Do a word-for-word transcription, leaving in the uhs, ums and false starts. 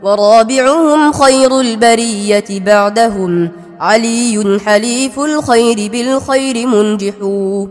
ورابعهم خير البرية بعدهم علي حليف الخير بالخير منجح